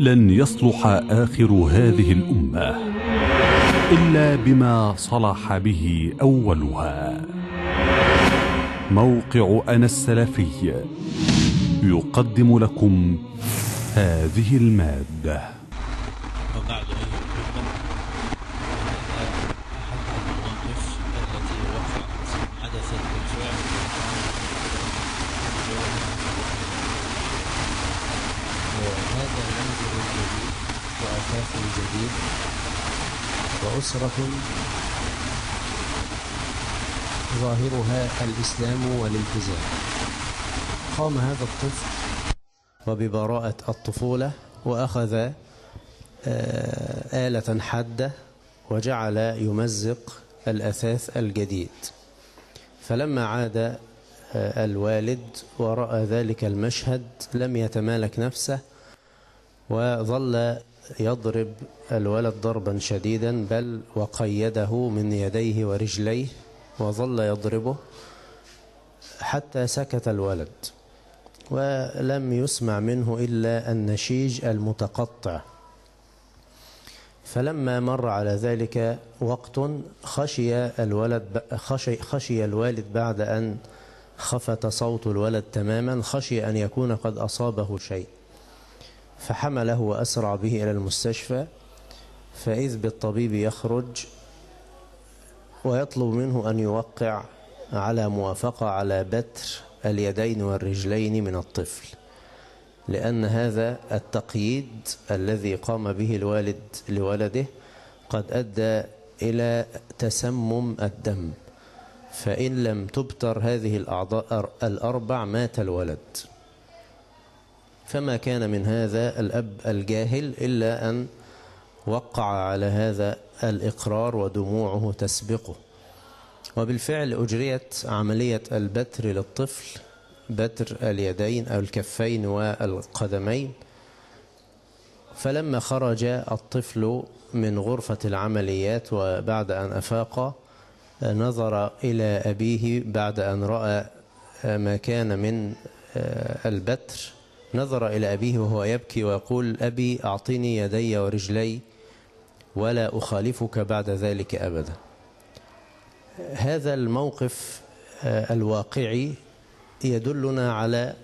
لن يصلح آخر هذه الأمة إلا بما صلح به أولها. موقع أنا السلفي يقدم لكم هذه المادة. وبعد أيها الأخوة، أحد المواقف التي وقعت حدثت بالفعل هذا منزل جديد وأثاث جديد وأسرة ظاهرها الإسلام والالتزام. قام هذا الطفل وببراءة الطفولة وأخذ آلة حادة وجعل يمزق الأثاث الجديد. فلما عاد الوالد ورأى ذلك المشهد لم يتمالك نفسه وظل يضرب الولد ضربا شديدا، بل وقيده من يديه ورجليه وظل يضربه حتى سكت الولد، ولم يسمع منه إلا النشيج المتقطع. فلما مر على ذلك وقت خشي الوالد بعد أن خفت صوت الولد تماما، خشي أن يكون قد أصابه شيء، فحمله وأسرع به إلى المستشفى. فإذ بالطبيب يخرج ويطلب منه أن يوقع على موافقة على بتر اليدين والرجلين من الطفل، لأن هذا التقييد الذي قام به الوالد لولده قد أدى إلى تسمم الدم، فإن لم تبتر هذه الأعضاء الأربع مات الولد. فما كان من هذا الأب الجاهل إلا أن وقع على هذا الإقرار ودموعه تسبقه. وبالفعل أجريت عملية البتر للطفل، بتر اليدين أو الكفين والقدمين. فلما خرج الطفل من غرفة العمليات وبعد أن أفاق نظر إلى أبيه بعد أن رأى ما كان من البتر، نظر إلى أبيه وهو يبكي ويقول: أبي أعطني يدي ورجلي ولا أخالفك بعد ذلك أبدا. هذا الموقف الواقعي يدلنا على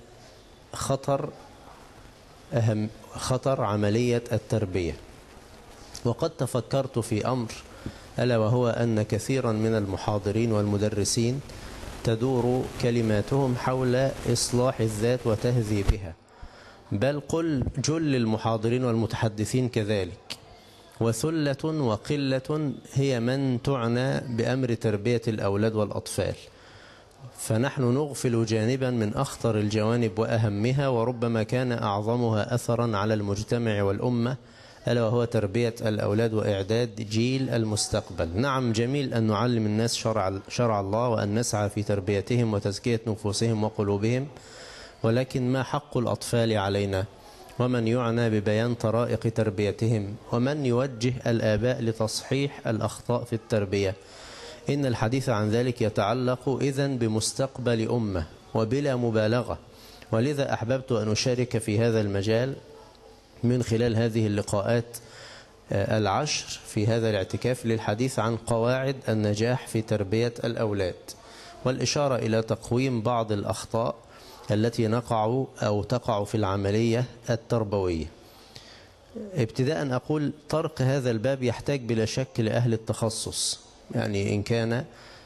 خطر عملية التربية. وقد تفكرت في أمر، ألا وهو أن كثيرا من المحاضرين والمدرسين تدور كلماتهم حول إصلاح الذات وتهذيبها، بل قل جل المحاضرين والمتحدثين كذلك، وثلة وقلة هي من تعنى بأمر تربية الأولاد والأطفال. فنحن نغفل جانبا من أخطر الجوانب وأهمها، وربما كان أعظمها أثرا على المجتمع والأمة، ألا وهو تربية الأولاد وإعداد جيل المستقبل. نعم، جميل أن نعلم الناس شرع الله وأن نسعى في تربيتهم وتزكية نفوسهم وقلوبهم، ولكن ما حق الأطفال علينا؟ ومن يعنى ببيان طرائق تربيتهم؟ ومن يوجه الآباء لتصحيح الأخطاء في التربية؟ إن الحديث عن ذلك يتعلق إذن بمستقبل أمة وبلا مبالغة. ولذا أحببت أن أشارك في هذا المجال من خلال هذه اللقاءات العشر في هذا الاعتكاف للحديث عن قواعد النجاح في تربية الأولاد، والإشارة إلى تقويم بعض الأخطاء التي تقع في العملية التربوية. ابتداء أقول طرق هذا الباب يحتاج بلا شك لأهل التخصص، يعني إن كان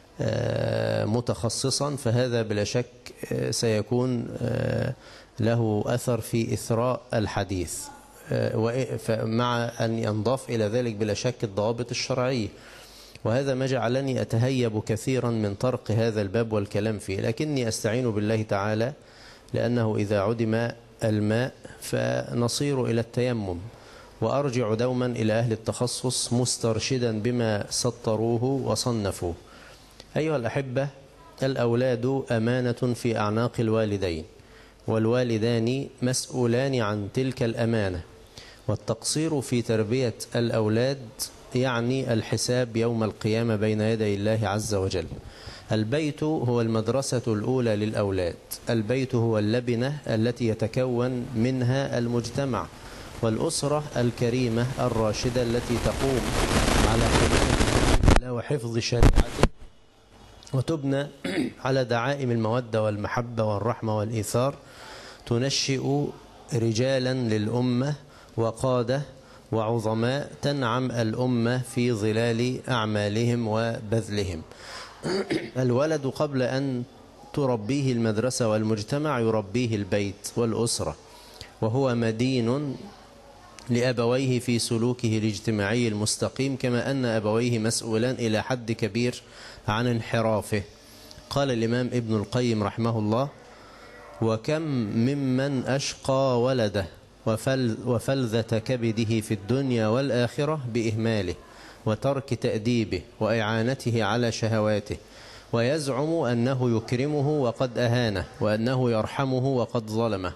متخصصا فهذا بلا شك سيكون له أثر في إثراء الحديث، مع أن ينضاف إلى ذلك بلا شك الضوابط الشرعية. وهذا ما جعلني أتهيب كثيرا من طرق هذا الباب والكلام فيه، لكني أستعين بالله تعالى، لأنه إذا عدم الماء فنصير إلى التيمم، وأرجع دوما إلى أهل التخصص مسترشدا بما سطروه وصنفوه. أيها الأحبة، الأولاد أمانة في أعناق الوالدين، والوالدان مسؤولان عن تلك الأمانة، والتقصير في تربية الأولاد يعني الحساب يوم القيامة بين يدي الله عز وجل. البيت هو المدرسة الأولى للأولاد، البيت هو اللبنة التي يتكون منها المجتمع، والأسرة الكريمة الراشدة التي تقوم على حماية الله وحفظ شريعته وتبنى على دعائم المودة والمحبة والرحمة والإيثار، تنشئ رجالا للأمة وقادة وعظماء تنعم الأمة في ظلال أعمالهم وبذلهم. الولد قبل أن تربيه المدرسة والمجتمع يربيه البيت والأسرة، وهو مدين لأبويه في سلوكه الاجتماعي المستقيم، كما أن أبويه مسؤولان إلى حد كبير عن انحرافه. قال الإمام ابن القيم رحمه الله: وكم ممن أشقى ولده وفلذة كبده في الدنيا والآخرة بإهماله وترك تأديبه وإعانته على شهواته، ويزعم أنه يكرمه وقد أهانه، وأنه يرحمه وقد ظلمه.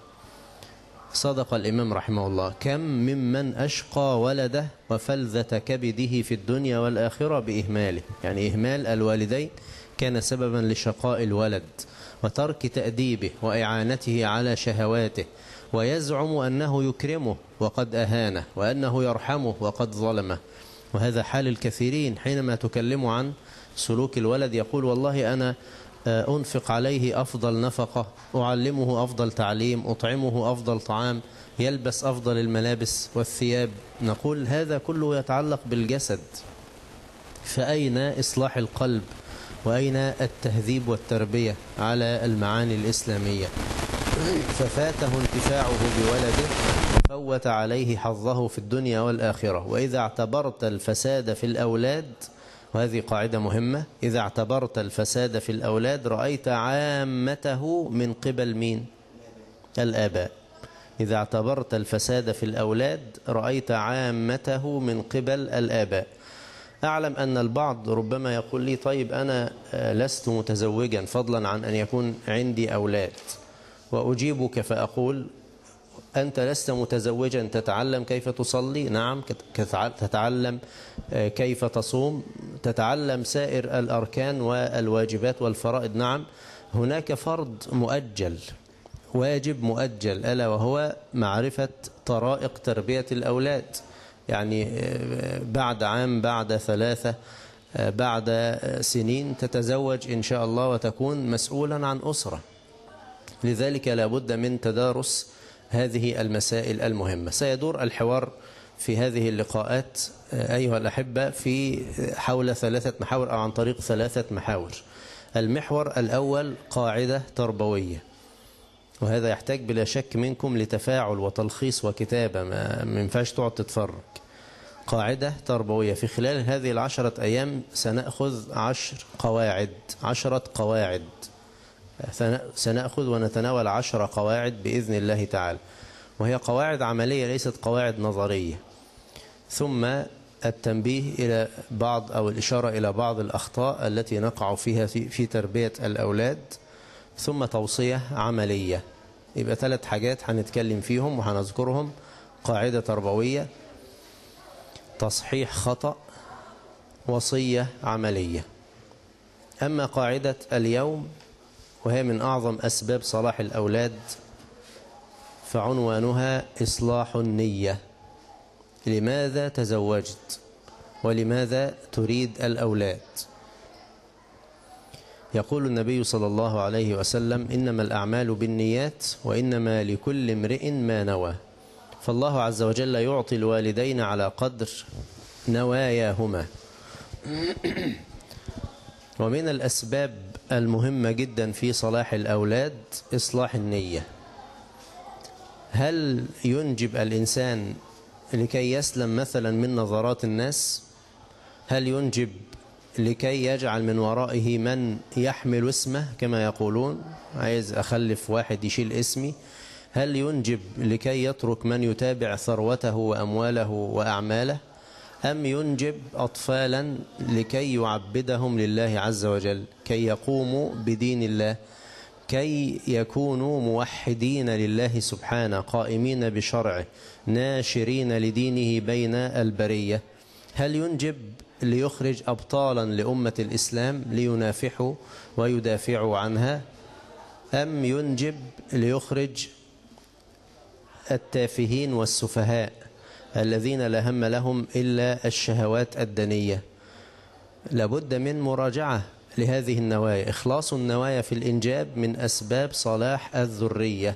صدق الإمام رحمه الله: كم ممن أشقى ولده وفلذة كبده في الدنيا والآخرة بإهماله، يعني إهمال الوالدين كان سببا لشقاء الولد، وترك تأديبه وإعانته على شهواته، ويزعم أنه يكرمه وقد أهانه، وأنه يرحمه وقد ظلمه. وهذا حال الكثيرين، حينما تكلم عن سلوك الولد يقول: والله أنا أنفق عليه أفضل نفقة، أعلمه أفضل تعليم، أطعمه أفضل طعام، يلبس أفضل الملابس والثياب. نقول هذا كله يتعلق بالجسد، فأين إصلاح القلب؟ وأين التهذيب والتربية على المعاني الإسلامية؟ ففاته انتفاعه بولده وفوت عليه حظه في الدنيا والآخرة. وإذا اعتبرت الفساد في الأولاد، وهذه قاعدة مهمة، إذا اعتبرت الفساد في الأولاد رأيت عامته من قبل مين؟ الآباء. إذا اعتبرت الفساد في الأولاد رأيت عامته من قبل الآباء. أعلم أن البعض ربما يقول لي: طيب أنا لست متزوجا فضلا عن أن يكون عندي أولاد، وأجيبك فأقول: أنت لست متزوجا تتعلم كيف تصلي؟ نعم. تتعلم كيف تصوم؟ تتعلم سائر الأركان والواجبات والفرائض؟ نعم. هناك فرض مؤجل، واجب مؤجل، ألا وهو معرفة طرائق تربية الأولاد، يعني بعد عام، بعد 3، بعد سنين تتزوج إن شاء الله وتكون مسؤولا عن أسرة. لذلك لا بد من تدارس هذه المسائل المهمة. سيدور الحوار في هذه اللقاءات أيها الأحبة في حول 3 محاور، أو عن طريق 3 محاور. المحور الأول قاعدة تربوية، وهذا يحتاج بلا شك منكم لتفاعل وتلخيص وكتابة، ما ينفعش تقعد تتفرج. قاعدة تربوية. في خلال هذه 10 أيام سنأخذ 10 قواعد، سنأخذ ونتناول 10 قواعد بإذن الله تعالى، وهي قواعد عملية ليست قواعد نظرية. ثم التنبيه إلى بعض، أو الإشارة إلى بعض الأخطاء التي نقع فيها في تربية الأولاد. ثم توصية عملية. يبقى 3 حاجات هنتكلم فيهم وهنذكرهم: قاعدة تربوية، تصحيح خطأ، وصية عملية. أما قاعدة اليوم، وهي من أعظم أسباب صلاح الأولاد، فعنوانها إصلاح النية. لماذا تزوجت؟ ولماذا تريد الأولاد؟ يقول النبي صلى الله عليه وسلم: إنما الأعمال بالنيات وإنما لكل امرئ ما نوى. فالله عز وجل يعطي الوالدين على قدر نواياهما. ومن الأسباب المهمة جدا في صلاح الأولاد إصلاح النية. هل ينجب الإنسان لكي يسلم مثلا من نظرات الناس؟ هل ينجب لكي يجعل من ورائه من يحمل اسمه كما يقولون، عايز أخلف واحد يشيل اسمي؟ هل ينجب لكي يترك من يتابع ثروته وأمواله وأعماله؟ أم ينجب أطفالا لكي يعبدهم لله عز وجل، كي يقوموا بدين الله، كي يكونوا موحدين لله سبحانه، قائمين بشرعه، ناشرين لدينه بين البرية؟ هل ينجب ليخرج أبطالا لأمة الإسلام لينافحوا ويدافعوا عنها؟ أم ينجب ليخرج التافهين والسفهاء الذين لا هم لهم إلا الشهوات الدنية. لابد من مراجعة لهذه النوايا. إخلاص النوايا في الإنجاب من أسباب صلاح الذرية.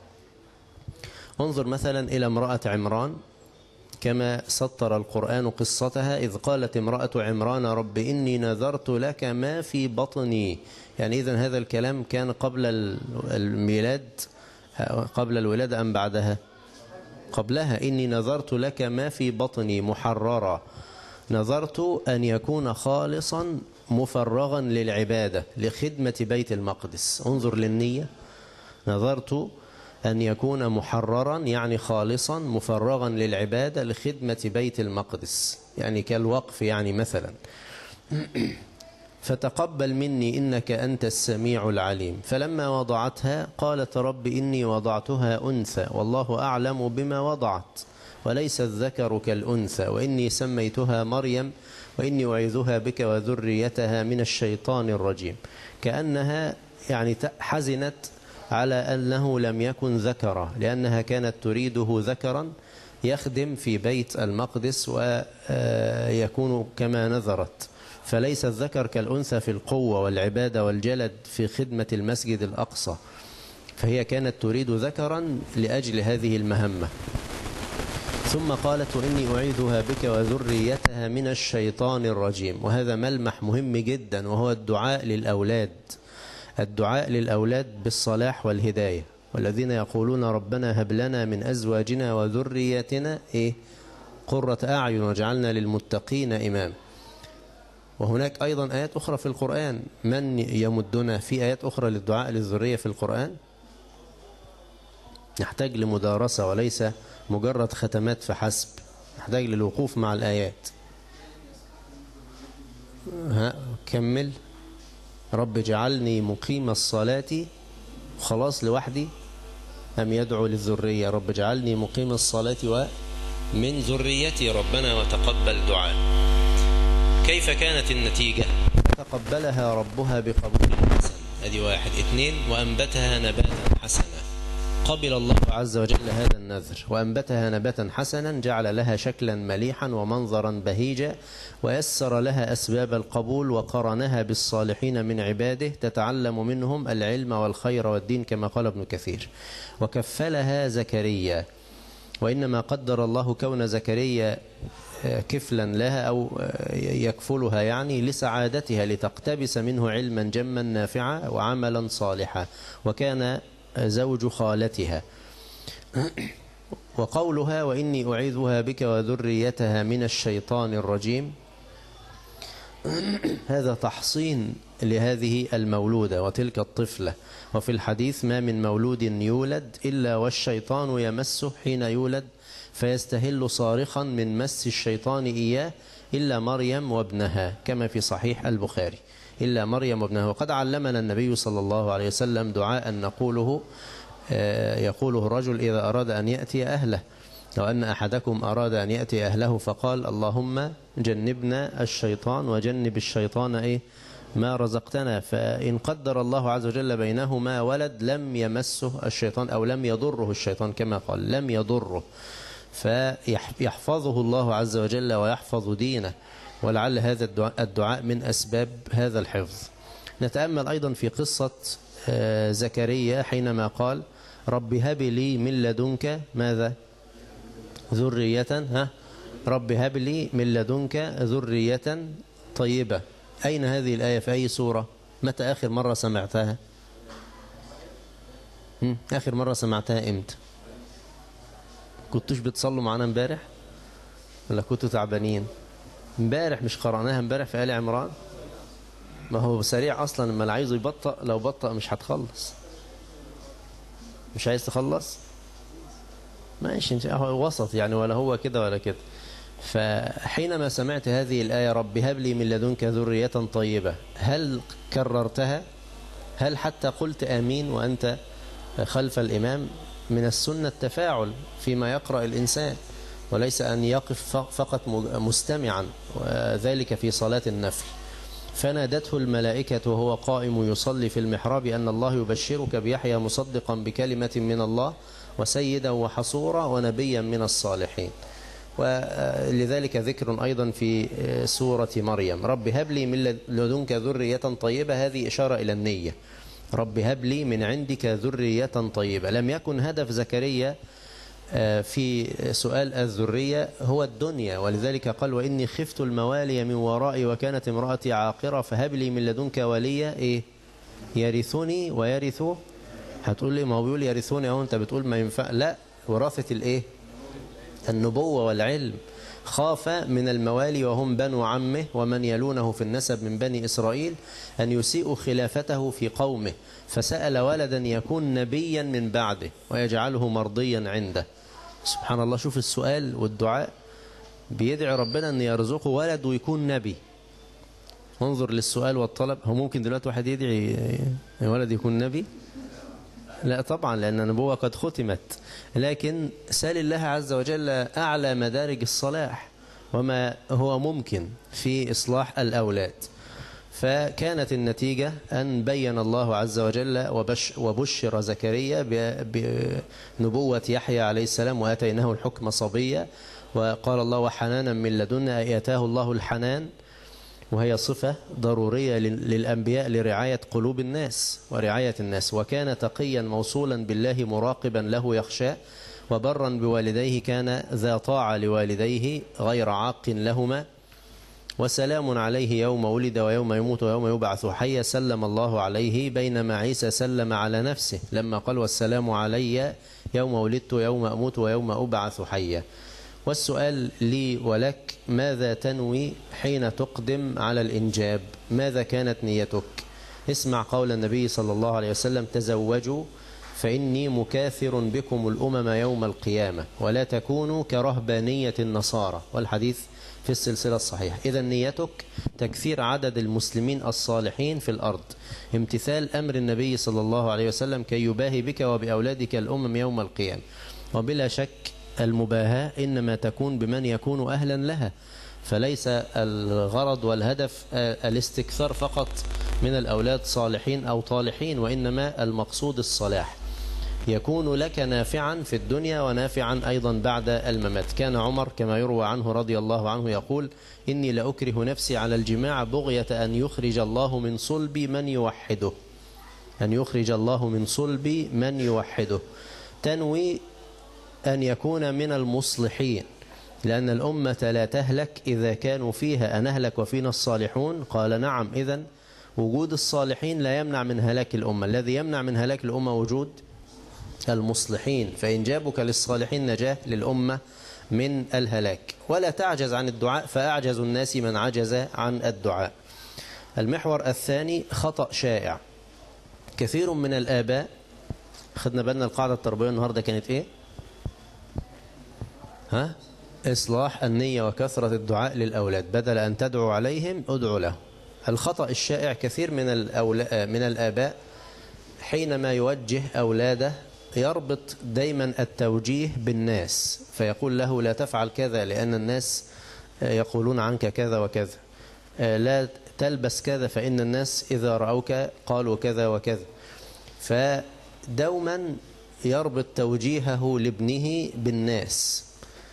انظر مثلا إلى امرأة عمران كما سطر القرآن قصتها، إذ قالت امرأة عمران رب إني نذرت لك ما في بطني. يعني إذن هذا الكلام كان قبل الميلاد، قبل الولادة أم بعدها؟ قبلها. إني نذرت لك ما في بطني محررا. نذرت أن يكون خالصا مفرغا للعبادة لخدمة بيت المقدس. انظر للنية. نذرت أن يكون محررا يعني خالصا مفرغا للعبادة لخدمة بيت المقدس، يعني كالوقف يعني مثلا. فتقبل مني إنك أنت السميع العليم. فلما وضعتها قالت رب إني وضعتها أنثى والله أعلم بما وضعت وليس الذكر كالأنثى وإني سميتها مريم وإني أعيذها بك وذريتها من الشيطان الرجيم. كأنها يعني حزنت على أنه لم يكن ذكرا، لأنها كانت تريده ذكرا يخدم في بيت المقدس ويكون كما نذرت. فليس الذكر كالأنثى في القوة والعبادة والجلد في خدمة المسجد الأقصى، فهي كانت تريد ذكرا لأجل هذه المهمة. ثم قالت وإني أعيذها بك وذريتها من الشيطان الرجيم. وهذا ملمح مهم جدا، وهو الدعاء للأولاد. الدعاء للأولاد بالصلاح والهداية. والذين يقولون ربنا هب لنا من أزواجنا وذريتنا قرة أعين واجعلنا للمتقين إمام. وهناك أيضا آيات أخرى في القرآن. من يمدنا في آيات أخرى للدعاء للذرية في القرآن؟ نحتاج لمدارسة وليس مجرد ختمات فحسب، نحتاج للوقوف مع الآيات. كمل. رب اجعلني مقيم الصلاة خلاص لوحدي أم يدعو للذرية؟ رب اجعلني مقيم الصلاة ومن ذريتي ربنا وتقبل دعاء. كيف كانت النتيجة؟ تقبلها ربها بقبول حسن. ادي واحد. اثنين، وأنبتها نباتا حسنا. قبل الله عز وجل هذا النذر وأنبتها نباتا حسنا، جعل لها شكلا مليحا ومنظرا بهيجا، ويسر لها أسباب القبول، وقرنها بالصالحين من عباده تتعلم منهم العلم والخير والدين كما قال ابن كثير. وكفلها زكريا. وإنما قدر الله كون زكريا كفلا لها أو يكفلها يعني لسعادتها، لتقتبس منه علما جما نافعا وعملا صالحا، وكان زوج خالتها. وقولها وإني أعيذها بك وذريتها من الشيطان الرجيم، هذا تحصين لهذه المولودة وتلك الطفلة. وفي الحديث ما من مولود يولد إلا والشيطان يمسه حين يولد فيستهل صارخا من مس الشيطان إياه إلا مريم وابنها، كما في صحيح البخاري. إلا مريم وابنها. وقد علمنا النبي صلى الله عليه وسلم دعاء نقوله يقوله الرجل إذا أراد أن يأتي أهله، لو أن أحدكم أراد أن يأتي أهله فقال اللهم جنبنا الشيطان وجنب الشيطان ما رزقتنا. فإن قدر الله عز وجل بينهما ولد لم يمسه الشيطان أو لم يضره الشيطان، كما قال لم يضره، فيحفظه الله عز وجل ويحفظ دينه. ولعل هذا الدعاء من أسباب هذا الحفظ. نتأمل أيضا في قصة زكريا حينما قال رب هب لي من لدنك ماذا؟ ذرية. رب هب لي من لدنك ذرية طيبة. أين هذه الآية؟ في أي سورة؟ متى آخر مرة سمعتها؟ آخر مرة سمعتها إمتى؟ كنتوش بتصلوا معنا امبارح ولا كنتوا تعبانين؟ امبارح مش قرأناها امبارح في آل عمران؟ ما هو سريع أصلا، لما عايزه يبطأ لو بطأ مش هتخلص. مش عايز تخلص؟ ماشي، هو وسط يعني، ولا هو كده ولا كده. فحينما سمعت هذه الآية رب هب لي من لدنك ذرية طيبة، هل كررتها؟ هل حتى قلت آمين وأنت خلف الإمام؟ من السنة التفاعل فيما يقرأ الإنسان، وليس أن يقف فقط مستمعا، وذلك في صلاة النفل. فنادته الملائكة وهو قائم يصلي في المحراب أن الله يبشرك بيحيى مصدقا بكلمة من الله وسيدا وحصورا ونبيا من الصالحين. ولذلك ذكر أيضا في سورة مريم: رب هب لي من لدنك ذرية طيبة. هذه إشارة إلى النية، رب هب لي من عندك ذرية طيبة. لم يكن هدف زكريا في سؤال الذرية هو الدنيا، ولذلك قال: وإني خفت الموالي من ورائي وكانت امرأتي عاقرة فهب لي من لدنك وليا إيه؟ يرثني ويرث. هتقول لي ما هو بيقول يرثوني أهو، أنت بتقول ما ينفع. لا، وراثة الإيه؟ النبوة والعلم. خاف من الموالي وهم بنو عمه ومن يلونه في النسب من بني إسرائيل أن يسيئوا خلافته في قومه، فسأل ولدا يكون نبيا من بعده ويجعله مرضيا عنده. سبحان الله، شوف السؤال والدعاء، بيدعي ربنا أن يرزقه ولد ويكون نبي. انظر للسؤال والطلب. هو ممكن دلوقتي واحد يدعي ولد يكون نبي؟ لا طبعا، لأن النبوة قد ختمت. لكن سال الله عز وجل أعلى مدارج الصلاح وما هو ممكن في إصلاح الأولاد. فكانت النتيجة أن بين الله عز وجل وبشر زكريا بنبوة يحيى عليه السلام وآتيناه الحكم صبيا. وقال الله: وحنانا من لدنا. آتاه الله الحنان، وهي صفة ضرورية للأنبياء لرعاية قلوب الناس ورعاية الناس. وكان تقيا موصولا بالله مراقبا له يخشى، وبرا بوالديه كان ذا طاعة لوالديه غير عاق لهما. وسلام عليه يوم ولد ويوم يموت ويوم يبعث حيا. سلم الله عليه، بينما عيسى سلم على نفسه لما قال: والسلام علي يوم ولدت ويوم أموت ويوم أبعث حيا. والسؤال لي ولك: ماذا تنوي حين تقدم على الإنجاب؟ ماذا كانت نيتك؟ اسمع قول النبي صلى الله عليه وسلم: تزوجوا فإني مكاثر بكم الأمم يوم القيامة ولا تكونوا كرهبانية النصارى. والحديث في السلسلة الصحيحة. إذا نيتك تكثير عدد المسلمين الصالحين في الأرض، امتثال أمر النبي صلى الله عليه وسلم كي يباهي بك وبأولادك الأمم يوم القيامة. وبلا شك المباهاة إنما تكون بمن يكون أهلا لها، فليس الغرض والهدف الاستكثار فقط من الأولاد صالحين أو طالحين، وإنما المقصود الصلاح يكون لك نافعا في الدنيا ونافعا أيضا بعد الممات. كان عمر كما يروى عنه رضي الله عنه يقول: إني لأكره نفسي على الجماع بغية أن يخرج الله من صلب من يوحده. أن يخرج الله من صلب من يوحده. تنوي أن يكون من المصلحين، لأن الأمة لا تهلك إذا كانوا فيها أنهلك وفينا الصالحون. قال: نعم. إذن وجود الصالحين لا يمنع من هلاك الأمة. الذي يمنع من هلاك الأمة وجود المصلحين. فإنجابك للصالحين نجاة للأمة من الهلاك. ولا تعجز عن الدعاء، فأعجز الناس من عجز عن الدعاء. المحور الثاني: خطأ شائع. كثير من الآباء، خدنا بالنا القاعدة التربوية النهاردة كانت إيه؟ إصلاح النية وكثرة الدعاء للأولاد، بدل أن تدعو عليهم ادعو له. الخطأ الشائع: كثير من الآباء حينما يوجه أولاده يربط دايما التوجيه بالناس، فيقول له: لا تفعل كذا لأن الناس يقولون عنك كذا وكذا، لا تلبس كذا فإن الناس إذا رأوك قالوا كذا وكذا. فدوما يربط توجيهه لابنه بالناس،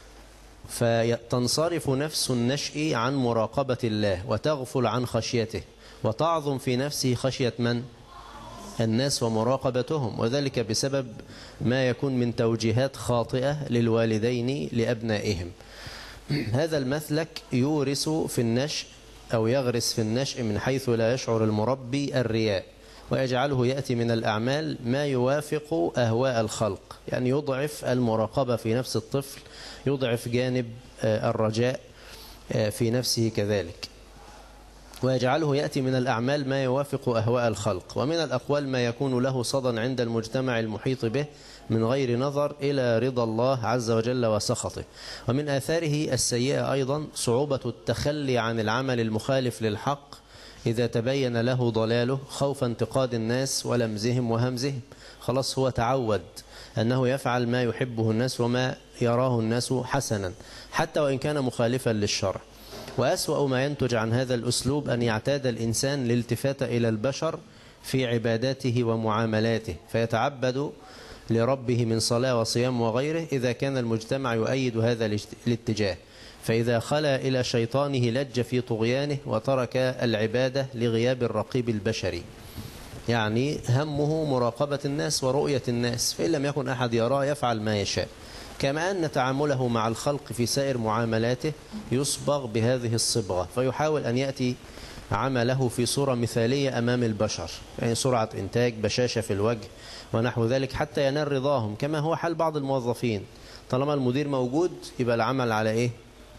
فتنصرف نفس النشء عن مراقبة الله وتغفل عن خشيته، وتعظم في نفسه خشية من؟ الناس ومراقبتهم، وذلك بسبب ما يكون من توجيهات خاطئة للوالدين لأبنائهم. هذا المسلك يورث في النشء أو يغرس في النشء من حيث لا يشعر المربي الرياء، ويجعله يأتي من الأعمال ما يوافق أهواء الخلق، يعني يضعف المراقبة في نفس الطفل، يضعف جانب الرجاء في نفسه كذلك، ويجعله يأتي من الأعمال ما يوافق أهواء الخلق، ومن الأقوال ما يكون له صدى عند المجتمع المحيط به من غير نظر إلى رضا الله عز وجل وسخطه. ومن آثاره السيئة أيضا صعوبة التخلي عن العمل المخالف للحق إذا تبين له ضلاله، خوف انتقاد الناس ولمزهم وهمزهم. خلاص هو تعود أنه يفعل ما يحبه الناس وما يراه الناس حسنا، حتى وإن كان مخالفا للشرع. وأسوأ ما ينتج عن هذا الأسلوب أن يعتاد الإنسان الالتفات إلى البشر في عباداته ومعاملاته، فيتعبد لربه من صلاة وصيام وغيره إذا كان المجتمع يؤيد هذا الاتجاه، فإذا خلا إلى شيطانه لج في طغيانه وترك العبادة لغياب الرقيب البشري. يعني همه مراقبة الناس ورؤية الناس، فإن لم يكن أحد يراه يفعل ما يشاء. كما أن تعامله مع الخلق في سائر معاملاته يصبغ بهذه الصبغة، فيحاول أن يأتي عمله في صورة مثالية أمام البشر، يعني سرعة إنتاج، بشاشة في الوجه ونحو ذلك، حتى ينال رضاهم، كما هو حال بعض الموظفين. طالما المدير موجود يبقى العمل على إيه؟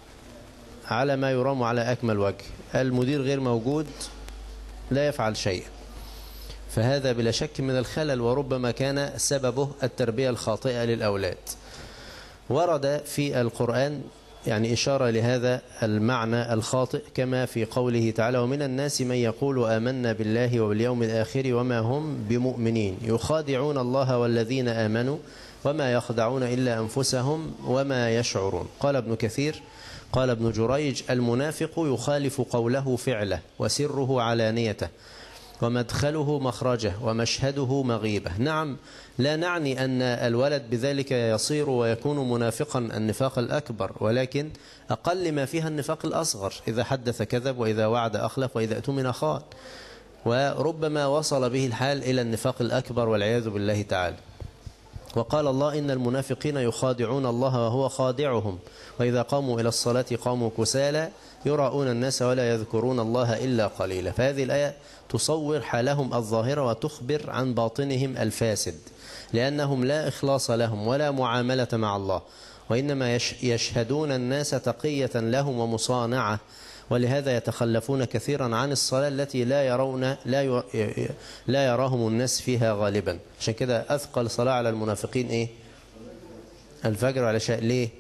على ما يرام على أكمل وجه. المدير غير موجود لا يفعل شيء. فهذا بلا شك من الخلل، وربما كان سببه التربية الخاطئة للأولاد. ورد في القرآن يعني إشارة لهذا المعنى الخاطئ، كما في قوله تعالى: ومن الناس من يقول آمنا بالله وباليوم الآخر وما هم بمؤمنين يخادعون الله والذين آمنوا وما يخدعون إلا أنفسهم وما يشعرون. قال ابن كثير قال ابن جريج: المنافق يخالف قوله فعله، وسره علانيته، ومدخله مخرجه، ومشهده مغيبة. نعم، لا نعني أن الولد بذلك يصير ويكون منافقا النفاق الأكبر، ولكن أقل ما فيها النفاق الأصغر، إذا حدث كذب، وإذا وعد أخلف، وإذا اؤتمن خان، وربما وصل به الحال إلى النفاق الأكبر والعياذ بالله تعالى. وقال الله: إن المنافقين يخادعون الله وهو خادعهم وإذا قاموا إلى الصلاة قاموا كسالى يراؤون الناس ولا يذكرون الله إلا قليلا. فهذه الآية تصور حالهم الظاهرة وتخبر عن باطنهم الفاسد، لأنهم لا إخلاص لهم ولا معاملة مع الله، وإنما يشهدون الناس تقية لهم ومصانعة، ولهذا يتخلفون كثيرا عن الصلاة التي لا يراهم الناس فيها غالبا. عشان كده أثقل صلاة على المنافقين إيه؟ الفجر. على شيء ليه؟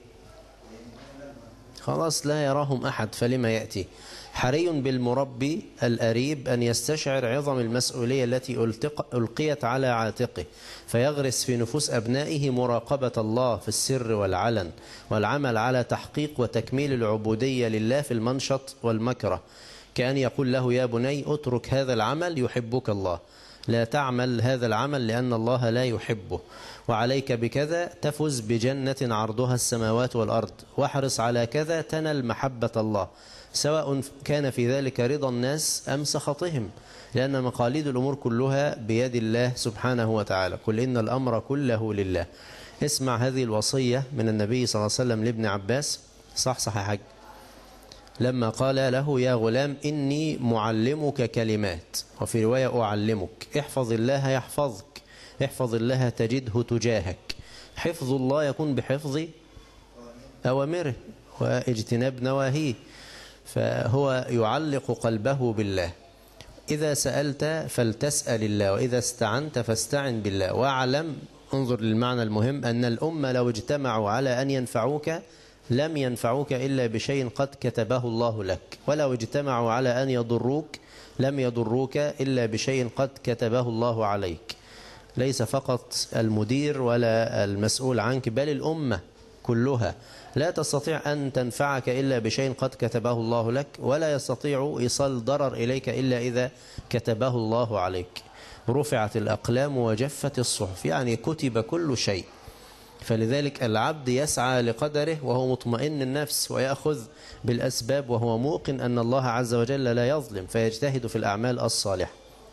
خلاص لا يراهم أحد، فلما يأتي؟ حري بالمربي الأريب أن يستشعر عظم المسؤولية التي ألقيت على عاتقه، فيغرس في نفوس أبنائه مراقبة الله في السر والعلن، والعمل على تحقيق وتكميل العبودية لله في المنشط والمكره، كأن يقول له: يا بني اترك هذا العمل يحبك الله، لا تعمل هذا العمل لأن الله لا يحبه، وعليك بكذا تفز بجنة عرضها السماوات والأرض، واحرص على كذا تنل محبة الله، سواء كان في ذلك رضا الناس أم سخطهم، لأن مقاليد الأمور كلها بيد الله سبحانه وتعالى. قل إن الأمر كله لله. اسمع هذه الوصية من النبي صلى الله عليه وسلم لابن عباس، صح يا حاج، لما قال له: يا غلام إني معلمك كلمات، وفي رواية أعلمك، احفظ الله يحفظك، احفظ الله تجده تجاهك. حفظ الله يكون بحفظ أوامره واجتناب نواهيه، فهو يعلق قلبه بالله. إذا سألت فلتسأل الله، وإذا استعنت فاستعن بالله. واعلم، انظر للمعنى المهم، أن الأمة لو اجتمعوا على أن ينفعوك لم ينفعوك إلا بشيء قد كتبه الله لك، ولو اجتمعوا على أن يضروك لم يضروك إلا بشيء قد كتبه الله عليك. ليس فقط المدير ولا المسؤول عنك، بل الأمة كلها لا تستطيع أن تنفعك إلا بشيء قد كتبه الله لك، ولا يستطيع إيصال ضرر إليك إلا إذا كتبه الله عليك. رفعت الأقلام وجفت الصحف، يعني كتب كل شيء. فلذلك العبد يسعى لقدره وهو مطمئن النفس، ويأخذ بالأسباب وهو موقن أن الله عز وجل لا يظلم، فيجتهد في الأعمال الصالحة.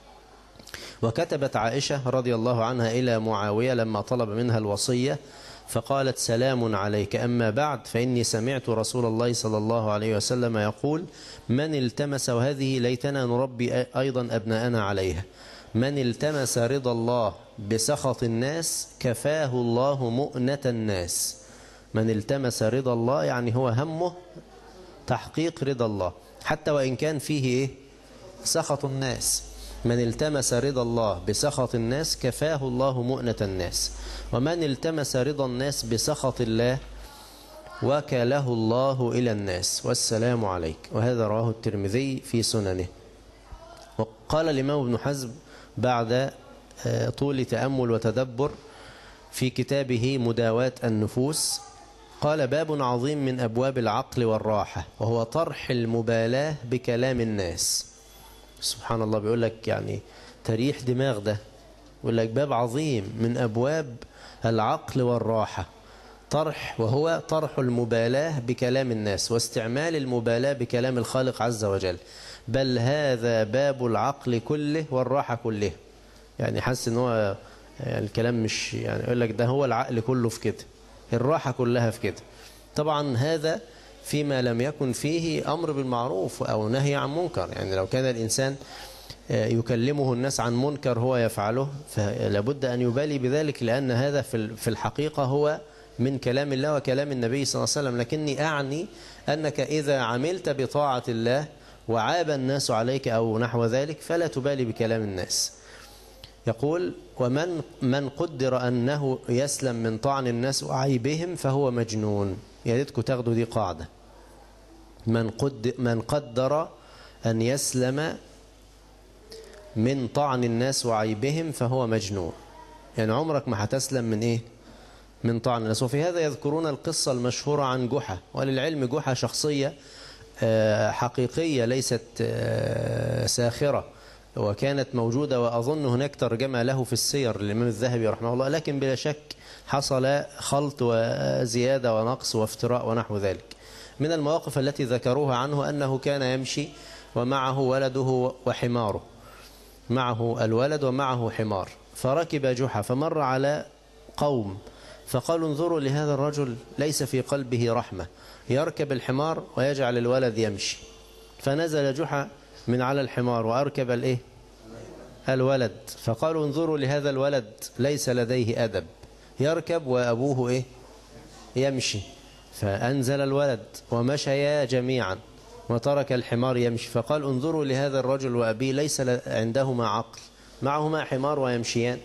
وكتبت عائشة رضي الله عنها إلى معاوية لما طلب منها الوصية، فقالت: سلام عليك، أما بعد فإني سمعت رسول الله صلى الله عليه وسلم يقول: من التمس، وهذه ليتنا نربي أيضا أبناءنا عليها، من التمس رضا الله بسخط الناس كفاه الله مؤنة الناس. من التمس رضا الله يعني هو همه تحقيق رضا الله، حتى وإن كان فيه إيه؟ سخط الناس. من التمس رضا الله بسخط الناس كفاه الله مؤنة الناس، ومن التمس رضا الناس بسخط الله وكله الله إلى الناس، والسلام عليك. وهذا رواه الترمذي في سننه. وقال الإمام ابن حزم بعد طول تأمل وتدبر في كتابه مداواة النفوس، قال باب عظيم من أبواب العقل والراحة، وهو طرح المبالاة بكلام الناس. سبحان الله، بيقول لك يعني تريح دماغ ده، يقول لك باب عظيم من أبواب العقل والراحة، وهو طرح المبالاة بكلام الناس واستعمال المبالاة بكلام الخالق عز وجل. بل هذا باب العقل كله والراحة كله. يعني حاسس ان هو يعني الكلام مش يعني يقول لك ده هو العقل كله في كده، الراحة كلها في كده. طبعا هذا فيما لم يكن فيه أمر بالمعروف أو نهي عن منكر. يعني لو كان الإنسان يكلمه الناس عن منكر هو يفعله، فلابد أن يبالي بذلك، لأن هذا في الحقيقة هو من كلام الله وكلام النبي صلى الله عليه وسلم. لكني أعني أنك إذا عملت بطاعة الله وعاب الناس عليك أو نحو ذلك فلا تبالي بكلام الناس. يقول ومن قدر أنه يسلم من طعن الناس وعيبهم فهو مجنون. يا ريتكم تاخدوا دي قاعدة، من قدر أن يسلم من طعن الناس وعيبهم فهو مجنون. يعني عمرك ما هتسلم من إيه؟ من طعن الناس. وفي هذا يذكرون القصة المشهورة عن جحا، وللعلم جحا شخصية حقيقية ليست ساخرة، وكانت موجودة، وأظن هناك ترجمة له في السير للإمام الذهبي رحمه الله، لكن بلا شك حصل خلط وزيادة ونقص وافتراء ونحو ذلك. من المواقف التي ذكروها عنه أنه كان يمشي ومعه ولده وحماره، معه الولد ومعه حمار، فركب جحا فمر على قوم فقالوا انظروا لهذا الرجل ليس في قلبه رحمة، يركب الحمار ويجعل الولد يمشي. فنزل جحا من على الحمار وأركب الولد، فقالوا انظروا لهذا الولد ليس لديه أدب، يركب وأبوه يمشي. فأنزل الولد ومشيا جميعا وترك الحمار يمشي، فقال انظروا لهذا الرجل وأبيه ليس عندهما عقل، معهما حمار ويمشيان،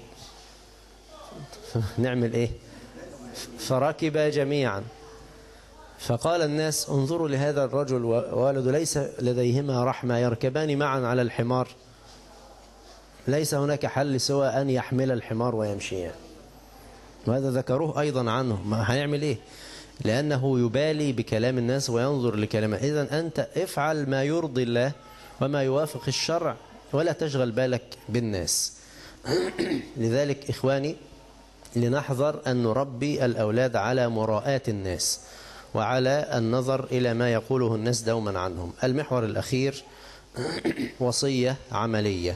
نعمل إيه؟ فركبا جميعا. فقال الناس انظروا لهذا الرجل وولد ليس لديهما رحمة، يركبان معا على الحمار، ليس هناك حل سوى أن يحمل الحمار ويمشيان. وهذا ذكروه أيضا عنه. ما هيعمل إيه؟ لأنه يبالي بكلام الناس وينظر لكلامه. إذن أنت افعل ما يرضي الله وما يوافق الشرع ولا تشغل بالك بالناس. لذلك إخواني لنحذر أن نربي الأولاد على مراءاة الناس وعلى النظر إلى ما يقوله الناس دوما عنهم. المحور الأخير وصية عملية.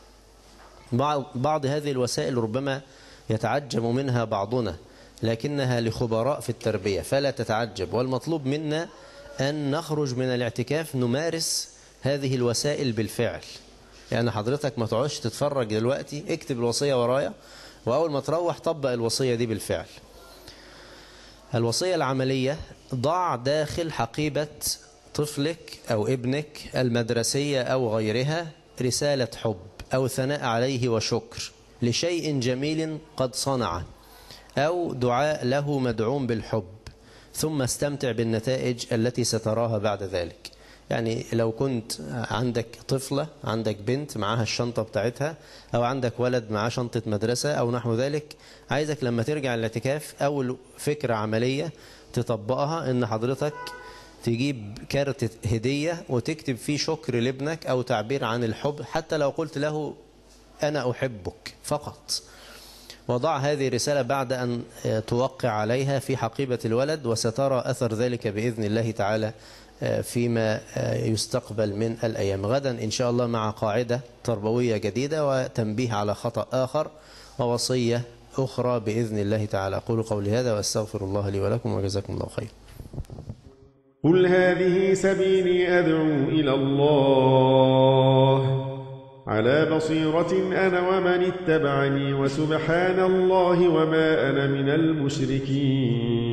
بعض هذه الوسائل ربما يتعجب منها بعضنا، لكنها لخبراء في التربية فلا تتعجب، والمطلوب منا أن نخرج من الاعتكاف نمارس هذه الوسائل بالفعل. يعني حضرتك ما تقعدش تتفرج دلوقتي، اكتب الوصية ورايا، وأول ما تروح طبق الوصية دي بالفعل. الوصية العملية: ضع داخل حقيبة طفلك أو ابنك المدرسية أو غيرها رسالة حب أو ثناء عليه وشكر لشيء جميل قد صنعه، أو دعاء له مدعوم بالحب، ثم استمتع بالنتائج التي ستراها بعد ذلك. يعني لو كنت عندك طفلة، عندك بنت معاها الشنطة بتاعتها، أو عندك ولد معاه شنطة مدرسة أو نحو ذلك، عايزك لما ترجع الاعتكاف أول فكرة عملية تطبقها إن حضرتك تجيب كارت هدية وتكتب فيه شكر لابنك أو تعبير عن الحب، حتى لو قلت له أنا أحبك فقط. وضع هذه الرسالة بعد أن توقع عليها في حقيبة الولد، وسترى أثر ذلك بإذن الله تعالى فيما يستقبل من الأيام. غدا إن شاء الله مع قاعدة تربوية جديدة وتنبيه على خطأ آخر ووصية أخرى بإذن الله تعالى. أقول قولي هذا وأستغفر الله لي ولكم وجزاكم الله خير. قل هذه سبيلي أدعو إلى الله على بصيرة أنا ومن اتبعني، وسبحان الله وما أنا من المشركين.